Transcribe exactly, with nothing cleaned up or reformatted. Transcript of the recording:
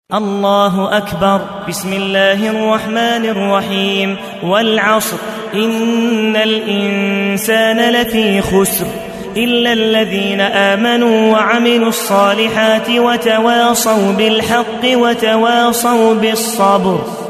الله أكبر. بسم الله الرحمن الرحيم. والعصر إن الإنسان لفي خسر إلا الذين آمنوا وعملوا الصالحات وتواصوا بالحق وتواصوا بالصبر.